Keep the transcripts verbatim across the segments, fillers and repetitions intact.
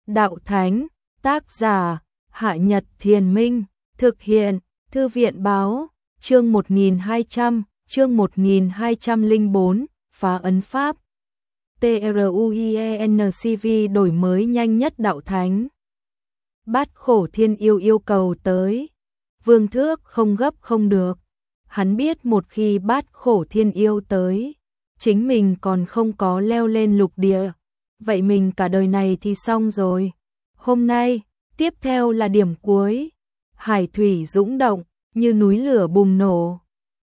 Đạo Thánh, tác giả, Hạ Nhật Thiền Minh, thực hiện, Thư viện Báo, chương một nghìn hai trăm, chương một nghìn hai trăm lẻ bốn, phá ấn pháp. TRUIENCV đổi mới nhanh nhất Đạo Thánh. Bát Khổ Thiên Yêu yêu cầu tới. Vương Thước không gấp không được. Hắn biết một khi Bát Khổ Thiên Yêu tới, chính mình còn không có leo lên lục địa. Vậy mình cả đời này thì xong rồi. Hôm nay, tiếp theo là điểm cuối. Hải thủy dũng động, như núi lửa bùng nổ.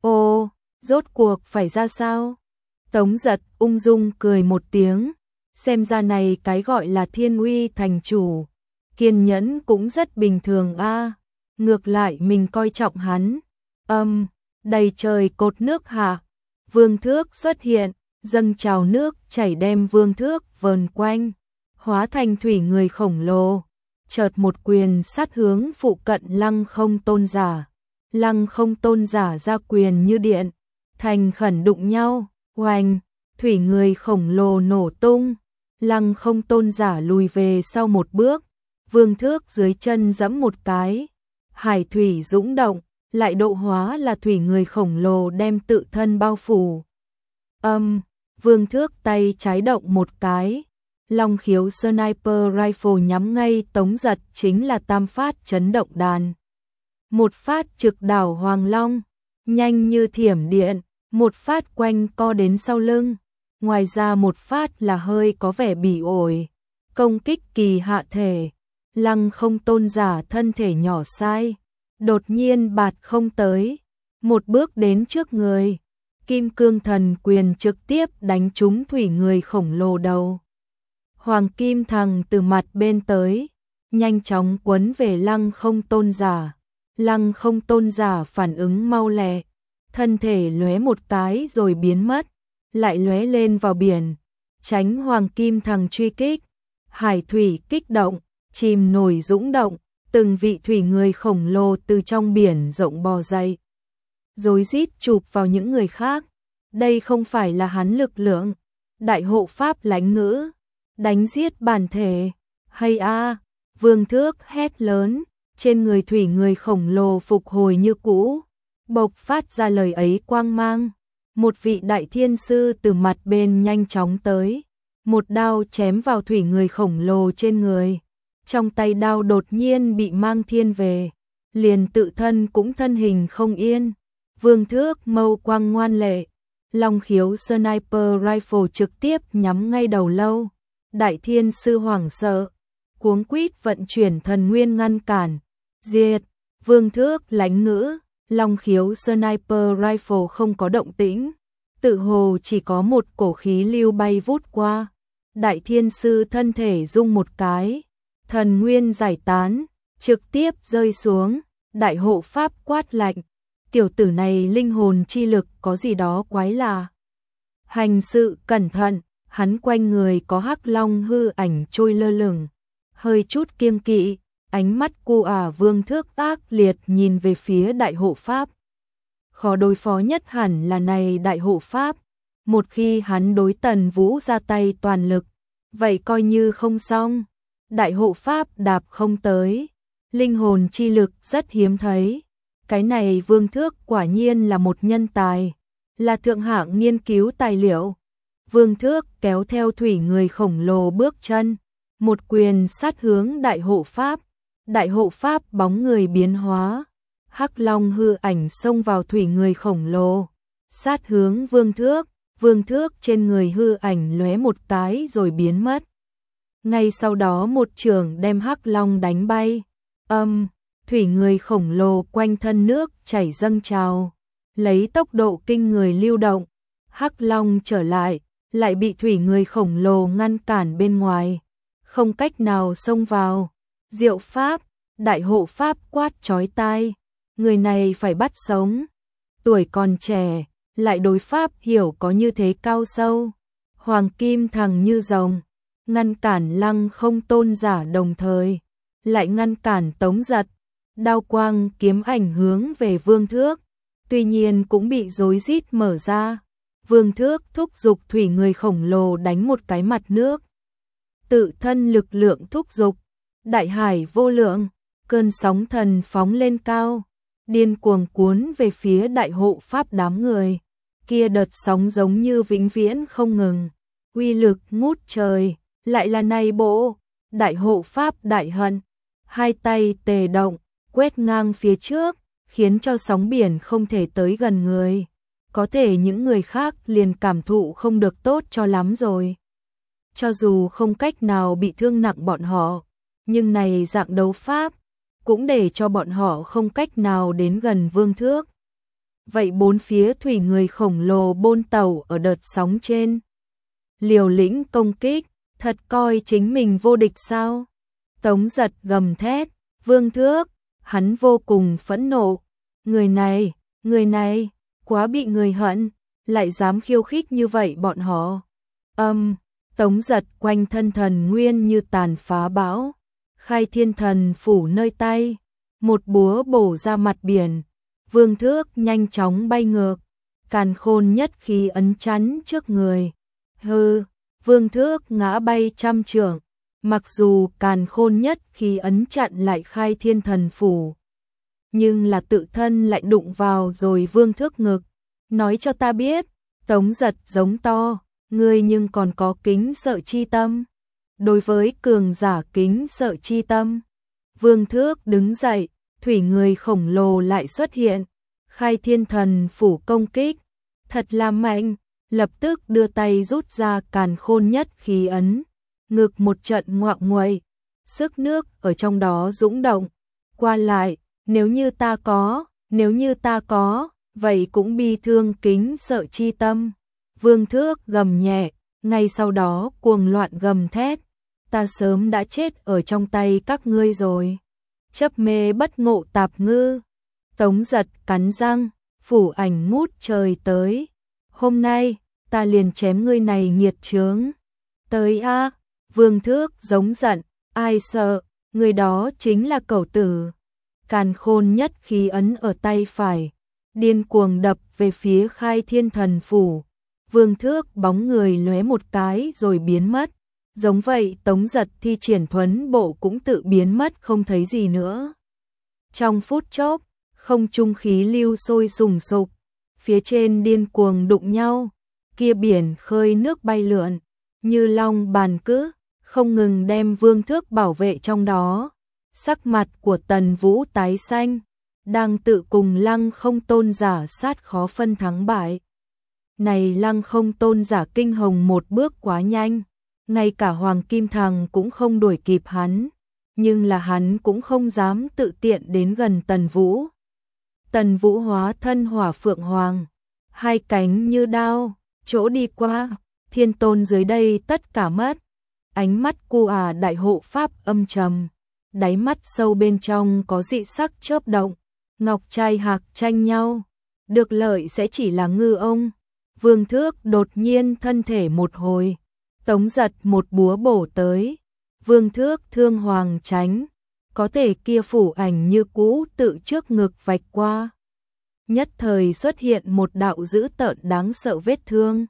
Ô, rốt cuộc phải ra sao? Tống Giật ung dung cười một tiếng. Xem ra này cái gọi là Thiên Uy thành chủ. Kiên nhẫn cũng rất bình thường a. À. Ngược lại mình coi trọng hắn. Âm, đầy trời cột nước hạ. Vương Thước xuất hiện, dâng trào nước chảy đem Vương Thước vờn quanh, hóa thành thủy người khổng lồ. Chợt một quyền sát hướng phụ cận Lăng Không Tôn giả. Lăng Không Tôn giả ra quyền như điện, thành khẩn đụng nhau, oanh, thủy người khổng lồ nổ tung. Lăng Không Tôn giả lùi về sau một bước, Vương Thước dưới chân giẫm một cái, hải thủy dũng động, lại độ hóa là thủy người khổng lồ đem tự thân bao phủ. Âm, Vương Thước tay trái động một cái, Long Khiếu Sniper Rifle nhắm ngay Tống Giật chính là tam phát chấn động đàn. Một phát trực đảo Hoàng Long, nhanh như thiểm điện, một phát quanh co đến sau lưng, ngoài ra một phát là hơi có vẻ bỉ ổi, công kích kỳ hạ thể. Lăng Không Tôn giả thân thể nhỏ sai, đột nhiên bạt không tới, một bước đến trước người, Kim Cương Thần quyền trực tiếp đánh trúng thủy người khổng lồ đầu. Hoàng Kim Thằng từ mặt bên tới, nhanh chóng quấn về Lăng Không Tôn giả. Lăng Không Tôn giả phản ứng mau lẹ, thân thể lóe một cái rồi biến mất, lại lóe lên vào biển, tránh Hoàng Kim Thằng truy kích. Hải thủy kích động, chìm nổi dũng động, từng vị thủy người khổng lồ từ trong biển rộng bò dậy, rối rít chụp vào những người khác. Đây không phải là hắn lực lượng, đại hộ pháp lãnh ngữ, đánh giết bản thể. Hay a, Vương Thước hét lớn, trên người thủy người khổng lồ phục hồi như cũ, bộc phát ra lời ấy quang mang. Một vị đại thiên sư từ mặt bên nhanh chóng tới, một đao chém vào thủy người khổng lồ trên người. Trong tay đao đột nhiên bị mang thiên về, liền tự thân cũng thân hình không yên. Vương Thước mâu quang ngoan lệ, Long Khiếu Sniper Rifle trực tiếp nhắm ngay đầu lâu. Đại thiên sư hoảng sợ, cuống quýt vận chuyển thần nguyên ngăn cản. Diệt, Vương Thước lãnh ngữ, Long Khiếu Sniper Rifle không có động tĩnh, tự hồ chỉ có một cổ khí lưu bay vút qua. Đại thiên sư thân thể rung một cái, thần nguyên giải tán, trực tiếp rơi xuống. Đại hộ pháp quát lạnh, tiểu tử này linh hồn chi lực có gì đó quái lạ. Hành sự cẩn thận. Hắn quanh người có hắc long hư ảnh trôi lơ lửng, hơi chút kiêng kỵ, ánh mắt cu ả Vương Thước ác liệt nhìn về phía đại hộ pháp. Khó đối phó nhất hẳn là này đại hộ pháp, một khi hắn đối Tần Vũ ra tay toàn lực, vậy coi như không xong. Đại hộ pháp đạp không tới, linh hồn chi lực rất hiếm thấy. Cái này Vương Thước quả nhiên là một nhân tài, là thượng hạng nghiên cứu tài liệu. Vương Thước kéo theo thủy người khổng lồ bước chân, một quyền sát hướng đại hộ pháp. Đại hộ pháp bóng người biến hóa, hắc long hư ảnh xông vào thủy người khổng lồ, sát hướng Vương Thước. Vương Thước trên người hư ảnh lóe một cái rồi biến mất. Ngay sau đó một chưởng đem hắc long đánh bay. Âm, thủy người khổng lồ quanh thân nước chảy dâng trào, lấy tốc độ kinh người lưu động. Hắc long trở lại, lại bị thủy người khổng lồ ngăn cản bên ngoài, không cách nào xông vào. Diệu pháp, đại hộ pháp quát chói tai, người này phải bắt sống. Tuổi còn trẻ, lại đối pháp hiểu có như thế cao sâu. Hoàng Kim Thằng như rồng, ngăn cản Lăng Không Tôn giả đồng thời, lại ngăn cản Tống Giật. Đao quang kiếm ảnh hướng về Vương Thước, tuy nhiên cũng bị rối rít mở ra. Vương Thước thúc giục thủy người khổng lồ đánh một cái mặt nước. tự thân lực lượng thúc giục, đại hải vô lượng, cơn sóng thần phóng lên cao, điên cuồng cuốn về phía đại hộ pháp đám người. Kia đợt sóng giống như vĩnh viễn không ngừng, uy lực ngút trời, lại là này bộ, đại hộ pháp đại hận, hai tay tề động, quét ngang phía trước, khiến cho sóng biển không thể tới gần người. Có thể những người khác liền cảm thụ không được tốt cho lắm rồi. Cho dù không cách nào bị thương nặng bọn họ, nhưng này dạng đấu pháp, cũng để cho bọn họ không cách nào đến gần Vương Thước. Vậy bốn phía thủy người khổng lồ bôn tàu ở đợt sóng trên, liều lĩnh công kích, thật coi chính mình vô địch sao? Tống Giật gầm thét, Vương Thước, hắn vô cùng phẫn nộ. Người này, người này, quá bị người hận, lại dám khiêu khích như vậy bọn họ. Âm, Tống Giật quanh thân thần nguyên như tàn phá bão, khai thiên thần phủ nơi tay, một búa bổ ra mặt biển. Vương Thước nhanh chóng bay ngược, càn khôn nhất khí ấn chắn trước người. Hừ, Vương Thước ngã bay trăm trượng, mặc dù càn khôn nhất khí ấn chặn lại khai thiên thần phủ, nhưng là tự thân lại đụng vào rồi Vương Thước ngực. Nói cho ta biết, Tống Giật giống to, ngươi nhưng còn có kính sợ chi tâm. Đối với cường giả kính sợ chi tâm, Vương Thước đứng dậy, thủy người khổng lồ lại xuất hiện, khai thiên thần phủ công kích, thật là mạnh, lập tức đưa tay rút ra càn khôn nhất khí ấn, ngực một trận ngoạng nguậy, sức nước ở trong đó dũng động, qua lại, nếu như ta có, nếu như ta có, vậy cũng bi thương kính sợ chi tâm. Vương Thước gầm nhẹ, ngay sau đó cuồng loạn gầm thét, ta sớm đã chết ở trong tay các ngươi rồi. Chấp mê bất ngộ tạp ngư. Tống Giật cắn răng, phủ ảnh ngút trời tới. Hôm nay, ta liền chém ngươi này nghiệt chướng. Tới a, Vương Thước giống giận, ai sợ, người đó chính là cẩu tử. Càn khôn nhất khí ấn ở tay phải, điên cuồng đập về phía khai thiên thần phủ. Vương Thước bóng người lóe một cái rồi biến mất. Giống vậy Tống Giật thi triển thuấn bộ cũng tự biến mất không thấy gì nữa. Trong phút chốc, không trung khí lưu sôi sùng sục, phía trên điên cuồng đụng nhau, kia biển khơi nước bay lượn, như long bàn cữ, không ngừng đem Vương Thước bảo vệ trong đó. Sắc mặt của Tần Vũ tái xanh, đang tự cùng Lăng Không Tôn giả sát khó phân thắng bại. Này Lăng Không Tôn giả kinh hồng một bước quá nhanh, ngay cả Hoàng Kim Thằng cũng không đuổi kịp hắn, nhưng là hắn cũng không dám tự tiện đến gần Tần Vũ. Tần Vũ hóa thân hỏa phượng hoàng, hai cánh như đao, chỗ đi qua, thiên tôn dưới đây tất cả mất. Ánh mắt cu à đại hộ pháp âm trầm, đáy mắt sâu bên trong có dị sắc chớp động, ngọc trai hạc tranh nhau, được lợi sẽ chỉ là ngư ông. Vương Thước đột nhiên thân thể một hồi, Tống Giật một búa bổ tới, Vương Thước thương hoàng tránh, có thể kia phủ ảnh như cũ tự trước ngực vạch qua. Nhất thời xuất hiện một đạo dữ tợn đáng sợ vết thương.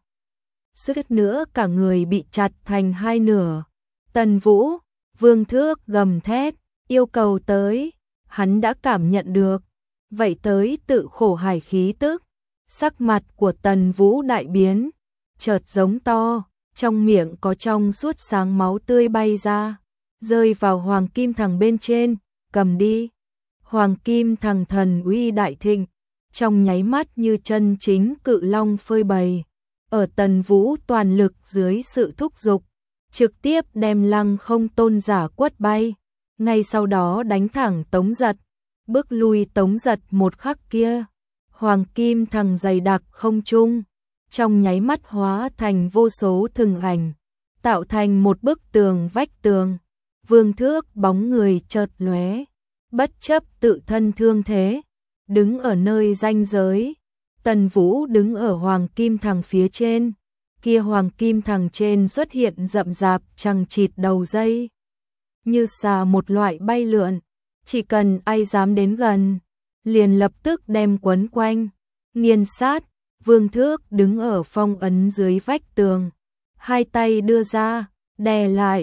Suýt nữa cả người bị chặt thành hai nửa. Tần Vũ, Vương Thước gầm thét, yêu cầu tới, hắn đã cảm nhận được. Vậy tới tự khổ hải khí tức, sắc mặt của Tần Vũ đại biến, chợt giống to, trong miệng có trong suốt sáng máu tươi bay ra, rơi vào Hoàng Kim Thằng bên trên, cầm đi. Hoàng Kim Thằng thần uy đại thịnh, trong nháy mắt như chân chính cự long phơi bày, ở Tần Vũ toàn lực dưới sự thúc giục, trực tiếp đem Lăng Không Tôn giả quất bay, ngay sau đó đánh thẳng Tống Giật, bước lui Tống Giật một khắc kia. Hoàng Kim Thằng dày đặc không trung, trong nháy mắt hóa thành vô số thừng ảnh, tạo thành một bức tường vách tường. Vương Thước bóng người chợt lóe, bất chấp tự thân thương thế, đứng ở nơi ranh giới. Tần Vũ đứng ở Hoàng Kim Thằng phía trên, kia Hoàng Kim Thằng trên xuất hiện rậm rạp chằng chịt đầu dây, như xà một loại bay lượn, chỉ cần ai dám đến gần, liền lập tức đem quấn quanh, nghiền sát. Vương Thước đứng ở phong ấn dưới vách tường, hai tay đưa ra, đè lại,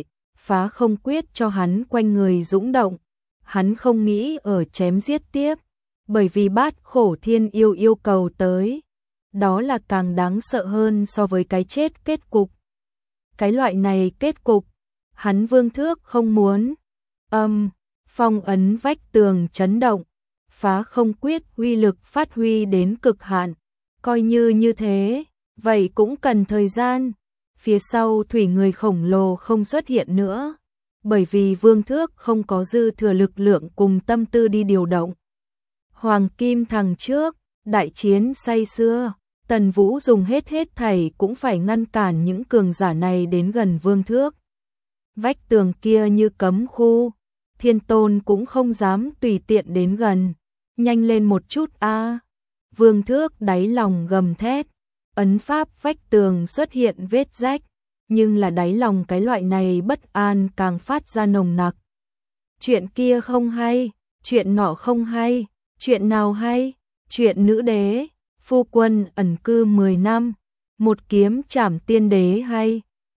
phá không quyết cho hắn quanh người dũng động. Hắn không nghĩ ở chém giết tiếp, bởi vì Bát Khổ Thiên Yêu yêu cầu tới, đó là càng đáng sợ hơn so với cái chết kết cục. Cái loại này kết cục, hắn Vương Thước không muốn. Âm, phong ấn vách tường chấn động, phá không quyết uy lực phát huy đến cực hạn. Coi như như thế, vậy cũng cần thời gian. Phía sau thủy người khổng lồ không xuất hiện nữa, bởi vì Vương Thước không có dư thừa lực lượng cùng tâm tư đi điều động. Hoàng Kim thằng trước, đại chiến say sưa, Tần Vũ dùng hết hết thảy cũng phải ngăn cản những cường giả này đến gần Vương Thước. Vách tường kia như cấm khu, Thiên Tôn cũng không dám tùy tiện đến gần. Nhanh lên một chút a! Vương Thước đáy lòng gầm thét, ấn pháp vách tường xuất hiện vết rách, nhưng là đáy lòng cái loại này bất an càng phát ra nồng nặc. Chuyện kia không hay, chuyện nọ không hay, chuyện nào hay? Chuyện nữ đế, phu quân ẩn cư mười năm, một kiếm trảm tiên đế hay?